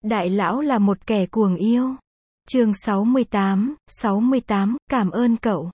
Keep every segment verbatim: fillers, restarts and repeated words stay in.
Đại lão là một kẻ cuồng yêu. Chương sáu mươi tám, sáu mươi tám, cảm ơn cậu.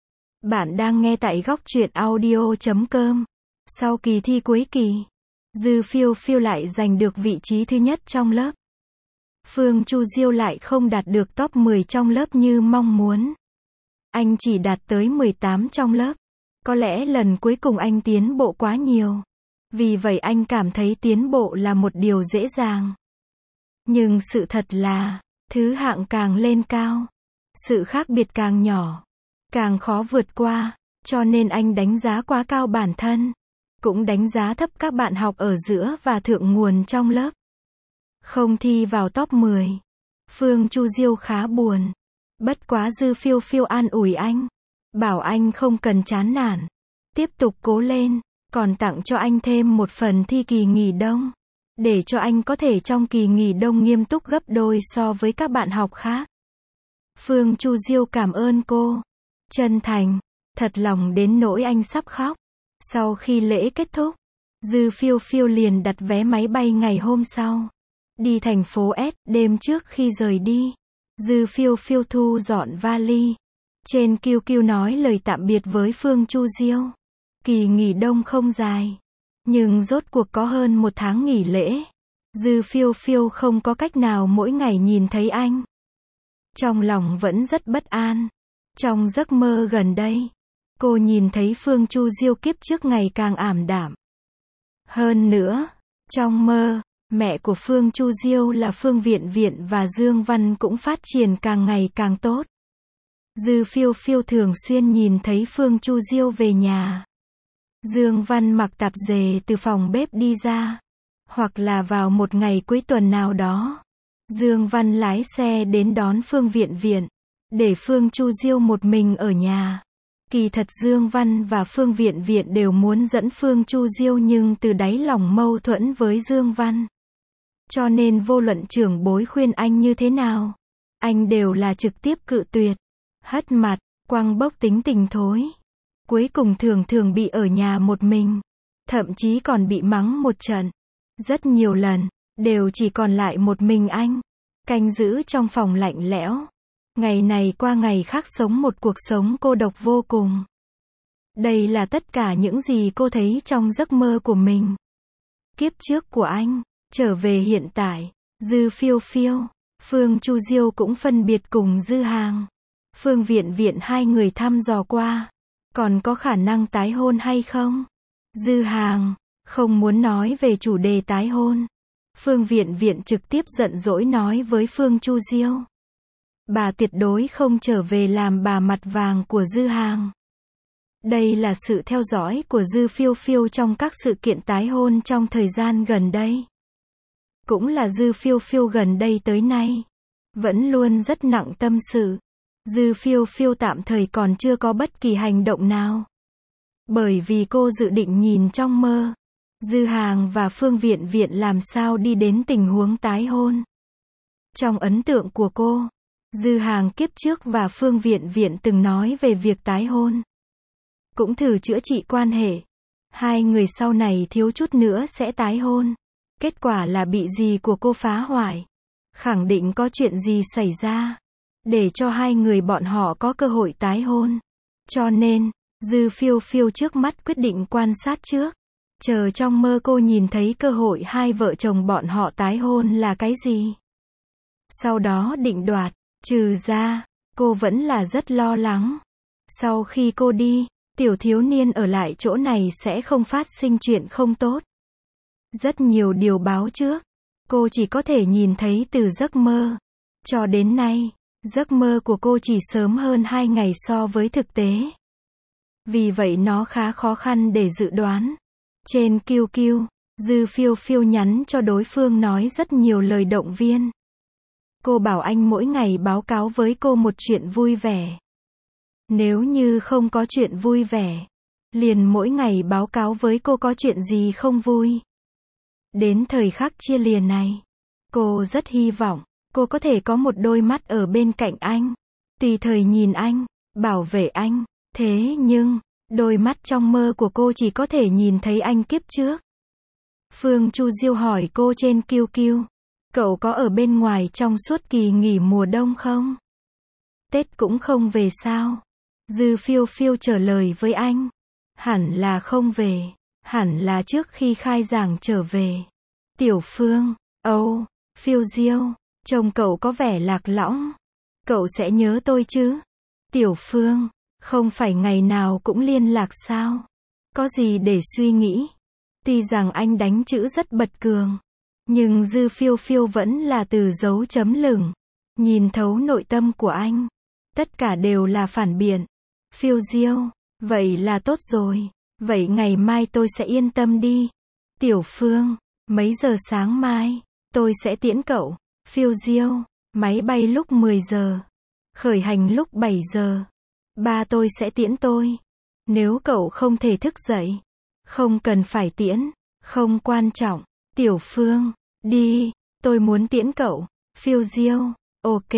Bạn đang nghe tại góc truyện audio chấm com. Sau kỳ thi cuối kỳ, Dư Phiêu Phiêu lại giành được vị trí thứ nhất trong lớp. Phương Chu Diêu lại không đạt được top mười trong lớp như mong muốn. Anh chỉ đạt tới mười tám trong lớp. Có lẽ lần cuối cùng anh tiến bộ quá nhiều. Vì vậy anh cảm thấy tiến bộ là một điều dễ dàng. Nhưng sự thật là, thứ hạng càng lên cao, sự khác biệt càng nhỏ, càng khó vượt qua, cho nên anh đánh giá quá cao bản thân, cũng đánh giá thấp các bạn học ở giữa và thượng nguồn trong lớp. Không thi vào top mười. Phương Chu Diêu khá buồn. Bất quá Dư Phiêu Phiêu an ủi anh, bảo anh không cần chán nản, tiếp tục cố lên, còn tặng cho anh thêm một phần thi kỳ nghỉ đông, để cho anh có thể trong kỳ nghỉ đông nghiêm túc gấp đôi so với các bạn học khác. Phương Chu Diêu cảm ơn cô, chân thành, thật lòng đến nỗi anh sắp khóc. Sau khi lễ kết thúc, Dư Phiêu Phiêu liền đặt vé máy bay ngày hôm sau, đi thành phố S. Đêm trước khi rời đi, Dư Phiêu Phiêu thu dọn vali, trên quy quy nói lời tạm biệt với Phương Chu Diêu. Kỳ nghỉ đông không dài, nhưng rốt cuộc có hơn một tháng nghỉ lễ. Dư Phiêu Phiêu không có cách nào mỗi ngày nhìn thấy anh. Trong lòng vẫn rất bất an. Trong giấc mơ gần đây, cô nhìn thấy Phương Chu Diêu kiếp trước ngày càng ảm đạm. Hơn nữa, trong mơ, mẹ của Phương Chu Diêu là Phương Viện Viện và Dương Văn cũng phát triển càng ngày càng tốt. Dư Phiêu Phiêu thường xuyên nhìn thấy Phương Chu Diêu về nhà. Dương Văn mặc tạp dề từ phòng bếp đi ra, hoặc là vào một ngày cuối tuần nào đó, Dương Văn lái xe đến đón Phương Viện Viện, để Phương Chu Diêu một mình ở nhà. Kỳ thật Dương Văn và Phương Viện Viện đều muốn dẫn Phương Chu Diêu nhưng từ đáy lòng mâu thuẫn với Dương Văn. Cho nên vô luận trưởng bối khuyên anh như thế nào, anh đều là trực tiếp cự tuyệt, hất mặt, quăng bốc tính tình thối. Cuối cùng thường thường bị ở nhà một mình, thậm chí còn bị mắng một trận. Rất nhiều lần, đều chỉ còn lại một mình anh, canh giữ trong phòng lạnh lẽo. Ngày này qua ngày khác sống một cuộc sống cô độc vô cùng. Đây là tất cả những gì cô thấy trong giấc mơ của mình. Kiếp trước của anh, trở về hiện tại, Dư Phiêu Phiêu, Phương Chu Diêu cũng phân biệt cùng Dư Hàng, Phương Viện Viện hai người thăm dò qua. Còn có khả năng tái hôn hay không? Dư Hàng không muốn nói về chủ đề tái hôn. Phương Viện Viện trực tiếp giận dỗi nói với Phương Chu Diêu, bà tuyệt đối không trở về làm bà mặt vàng của Dư Hàng. Đây là sự theo dõi của Dư Phiêu Phiêu trong các sự kiện tái hôn trong thời gian gần đây. Cũng là Dư Phiêu Phiêu gần đây tới nay, vẫn luôn rất nặng tâm sự. Dư Phiêu Phiêu tạm thời còn chưa có bất kỳ hành động nào. Bởi vì cô dự định nhìn trong mơ, Dư Hàng và Phương Viện Viện làm sao đi đến tình huống tái hôn. Trong ấn tượng của cô, Dư Hàng kiếp trước và Phương Viện Viện từng nói về việc tái hôn. Cũng thử chữa trị quan hệ. Hai người sau này thiếu chút nữa sẽ tái hôn. Kết quả là bị dì của cô phá hoại. Khẳng định có chuyện gì xảy ra, để cho hai người bọn họ có cơ hội tái hôn. Cho nên, Dư Phiêu Phiêu trước mắt quyết định quan sát trước. Chờ trong mơ cô nhìn thấy cơ hội hai vợ chồng bọn họ tái hôn là cái gì. Sau đó định đoạt, trừ ra, cô vẫn là rất lo lắng. Sau khi cô đi, tiểu thiếu niên ở lại chỗ này sẽ không phát sinh chuyện không tốt. Rất nhiều điều báo trước, cô chỉ có thể nhìn thấy từ giấc mơ. Cho đến nay, giấc mơ của cô chỉ sớm hơn hai ngày so với thực tế. Vì vậy nó khá khó khăn để dự đoán. Trên quy quy, Dư Phiêu Phiêu nhắn cho đối phương nói rất nhiều lời động viên. Cô bảo anh mỗi ngày báo cáo với cô một chuyện vui vẻ. Nếu như không có chuyện vui vẻ, liền mỗi ngày báo cáo với cô có chuyện gì không vui. Đến thời khắc chia lìa này, cô rất hy vọng cô có thể có một đôi mắt ở bên cạnh anh, tùy thời nhìn anh, bảo vệ anh. Thế nhưng, đôi mắt trong mơ của cô chỉ có thể nhìn thấy anh kiếp trước. Phương Chu Diêu hỏi cô trên quy quy, Cậu có ở bên ngoài trong suốt kỳ nghỉ mùa đông không? Tết cũng không về sao? Dư Phiêu Phiêu trả lời với anh. Hẳn là không về. Hẳn là trước khi khai giảng trở về. Tiểu Phương, âu, Phiêu Diêu, trông cậu có vẻ lạc lõng. Cậu sẽ nhớ tôi chứ? Tiểu Phương, không phải ngày nào cũng liên lạc sao? Có gì để suy nghĩ? Tuy rằng anh đánh chữ rất bật cường, nhưng Dư Phiêu Phiêu vẫn là từ dấu chấm lửng. Nhìn thấu nội tâm của anh. Tất cả đều là phản biện. Phiêu Diêu, vậy là tốt rồi. Vậy ngày mai tôi sẽ yên tâm đi. Tiểu Phương, mấy giờ sáng mai, tôi sẽ tiễn cậu. Phiêu Diêu, máy bay lúc mười giờ. Khởi hành lúc bảy giờ. Ba tôi sẽ tiễn tôi. Nếu cậu không thể thức dậy, không cần phải tiễn, không quan trọng. Tiểu Phương, đi, tôi muốn tiễn cậu. Phiêu Diêu, ok.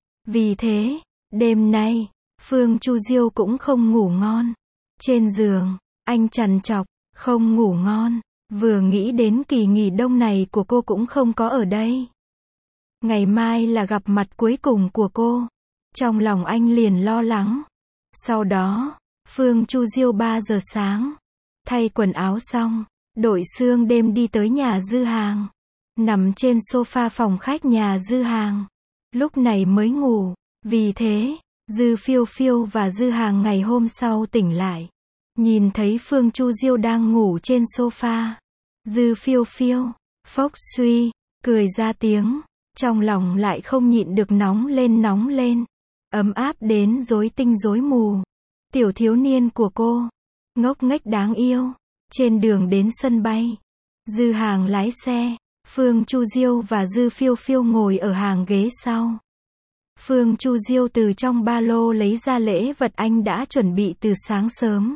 Vì thế, đêm nay, Phương Chu Diêu cũng không ngủ ngon. Trên giường, anh trằn trọc, không ngủ ngon. Vừa nghĩ đến kỳ nghỉ đông này của cô cũng không có ở đây. Ngày mai là gặp mặt cuối cùng của cô. Trong lòng anh liền lo lắng. Sau đó, Phương Chu Diêu ba giờ sáng, thay quần áo xong, đội xương đêm đi tới nhà Dư Hàng. Nằm trên sofa phòng khách nhà Dư Hàng. Lúc này mới ngủ. Vì thế, Dư Phiêu Phiêu và Dư Hàng ngày hôm sau tỉnh lại. Nhìn thấy Phương Chu Diêu đang ngủ trên sofa. Dư Phiêu Phiêu, phốc suy, cười ra tiếng. Trong lòng lại không nhịn được nóng lên nóng lên. Ấm áp đến rối tinh rối mù. Tiểu thiếu niên của cô, ngốc nghếch đáng yêu. Trên đường đến sân bay, Dư Hàng lái xe, Phương Chu Diêu và Dư Phiêu Phiêu ngồi ở hàng ghế sau. Phương Chu Diêu từ trong ba lô lấy ra lễ vật anh đã chuẩn bị từ sáng sớm.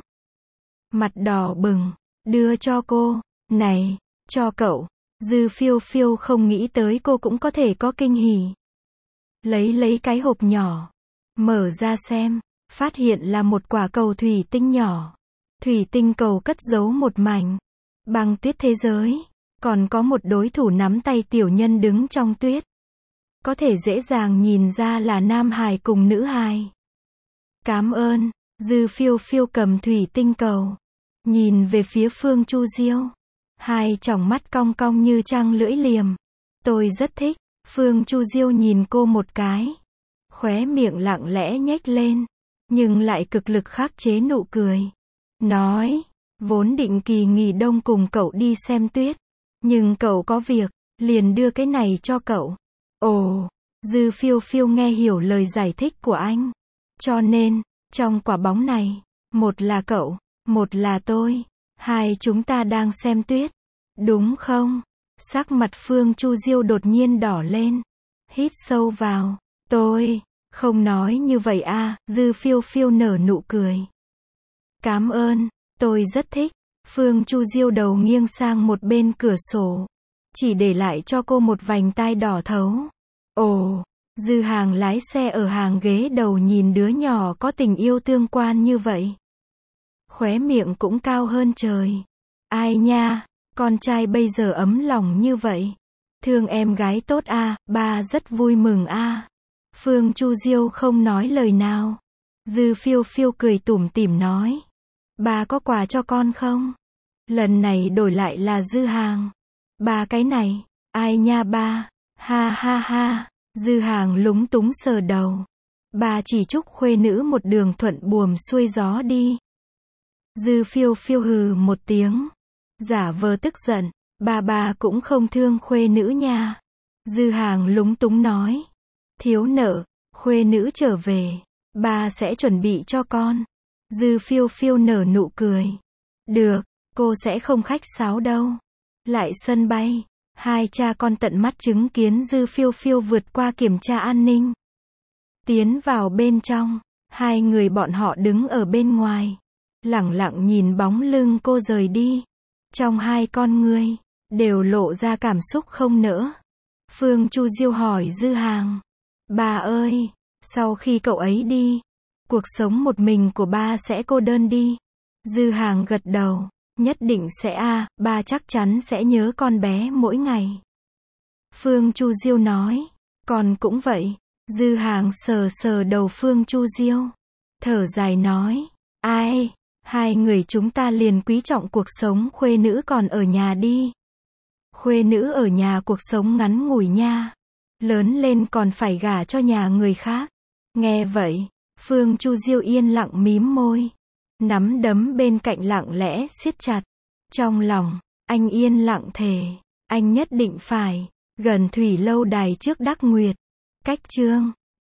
Mặt đỏ bừng, đưa cho cô. Này, cho cậu. Dư Phiêu Phiêu không nghĩ tới cô cũng có thể có kinh hỉ. Lấy lấy cái hộp nhỏ, mở ra xem, phát hiện là một quả cầu thủy tinh nhỏ. Thủy tinh cầu cất giấu một mảnh băng tuyết thế giới, còn có một đối thủ nắm tay tiểu nhân đứng trong tuyết. Có thể dễ dàng nhìn ra là nam hài cùng nữ hài. Cảm ơn. Dư Phiêu Phiêu cầm thủy tinh cầu, nhìn về phía Phương Chu Diêu. Hai tròng mắt cong cong như trăng lưỡi liềm. Tôi rất thích. Phương Chu Diêu nhìn cô một cái, khóe miệng lặng lẽ nhếch lên, nhưng lại cực lực khắc chế nụ cười. Nói, vốn định kỳ nghỉ đông cùng cậu đi xem tuyết, nhưng cậu có việc, liền đưa cái này cho cậu. Ồ, Dư Phiêu Phiêu nghe hiểu lời giải thích của anh. Cho nên, trong quả bóng này, một là cậu, một là tôi, hai chúng ta đang xem tuyết. Đúng không? Sắc mặt Phương Chu Diêu đột nhiên đỏ lên. Hít sâu vào. Tôi, không nói như vậy à, Dư Phiêu Phiêu nở nụ cười. Cảm ơn, tôi rất thích. Phương Chu Diêu đầu nghiêng sang một bên cửa sổ, chỉ để lại cho cô một vành tai đỏ thấu. Ồ, Dư Hàng lái xe ở hàng ghế đầu nhìn đứa nhỏ có tình yêu tương quan như vậy. Khóe miệng cũng cao hơn trời. Ai nha, con trai bây giờ ấm lòng như vậy. Thương em gái tốt a, ba rất vui mừng a. Phương Chu Diêu không nói lời nào. Dư Phiêu Phiêu cười tủm tỉm nói. Ba có quà cho con không? Lần này đổi lại là Dư Hàng. Ba cái này, ai nha ba, ha ha ha. Dư Hàng lúng túng sờ đầu. Ba chỉ chúc khuê nữ một đường thuận buồm xuôi gió đi. Dư Phiêu Phiêu hừ một tiếng, giả vờ tức giận. Ba ba cũng không thương khuê nữ nha. Dư Hàng lúng túng nói. Thiếu nợ, khuê nữ trở về, ba sẽ chuẩn bị cho con. Dư Phiêu Phiêu nở nụ cười. Được, cô sẽ không khách sáo đâu. Lại sân bay, hai cha con tận mắt chứng kiến Dư Phiêu Phiêu vượt qua kiểm tra an ninh. Tiến vào bên trong, hai người bọn họ đứng ở bên ngoài, lẳng lặng nhìn bóng lưng cô rời đi. Trong hai con ngươi, đều lộ ra cảm xúc không nỡ. Phương Chu Diêu hỏi Dư Hàng. Ba ơi, sau khi cậu ấy đi, cuộc sống một mình của ba sẽ cô đơn đi. Dư Hàng gật đầu. Nhất định sẽ a, ba chắc chắn sẽ nhớ con bé mỗi ngày. Phương Chu Diêu nói. Con cũng vậy. Dư Hàng sờ sờ đầu Phương Chu Diêu. Thở dài nói. Ai, hai người chúng ta liền quý trọng cuộc sống khuê nữ còn ở nhà đi. Khuê nữ ở nhà cuộc sống ngắn ngủi nha. Lớn lên còn phải gả cho nhà người khác. Nghe vậy, Phương Chu Diêu yên lặng mím môi. Nắm đấm bên cạnh lặng lẽ siết chặt. Trong lòng, anh yên lặng thề. Anh nhất định phải, gần thủy lâu đài trước Đắc Nguyệt. Cách chương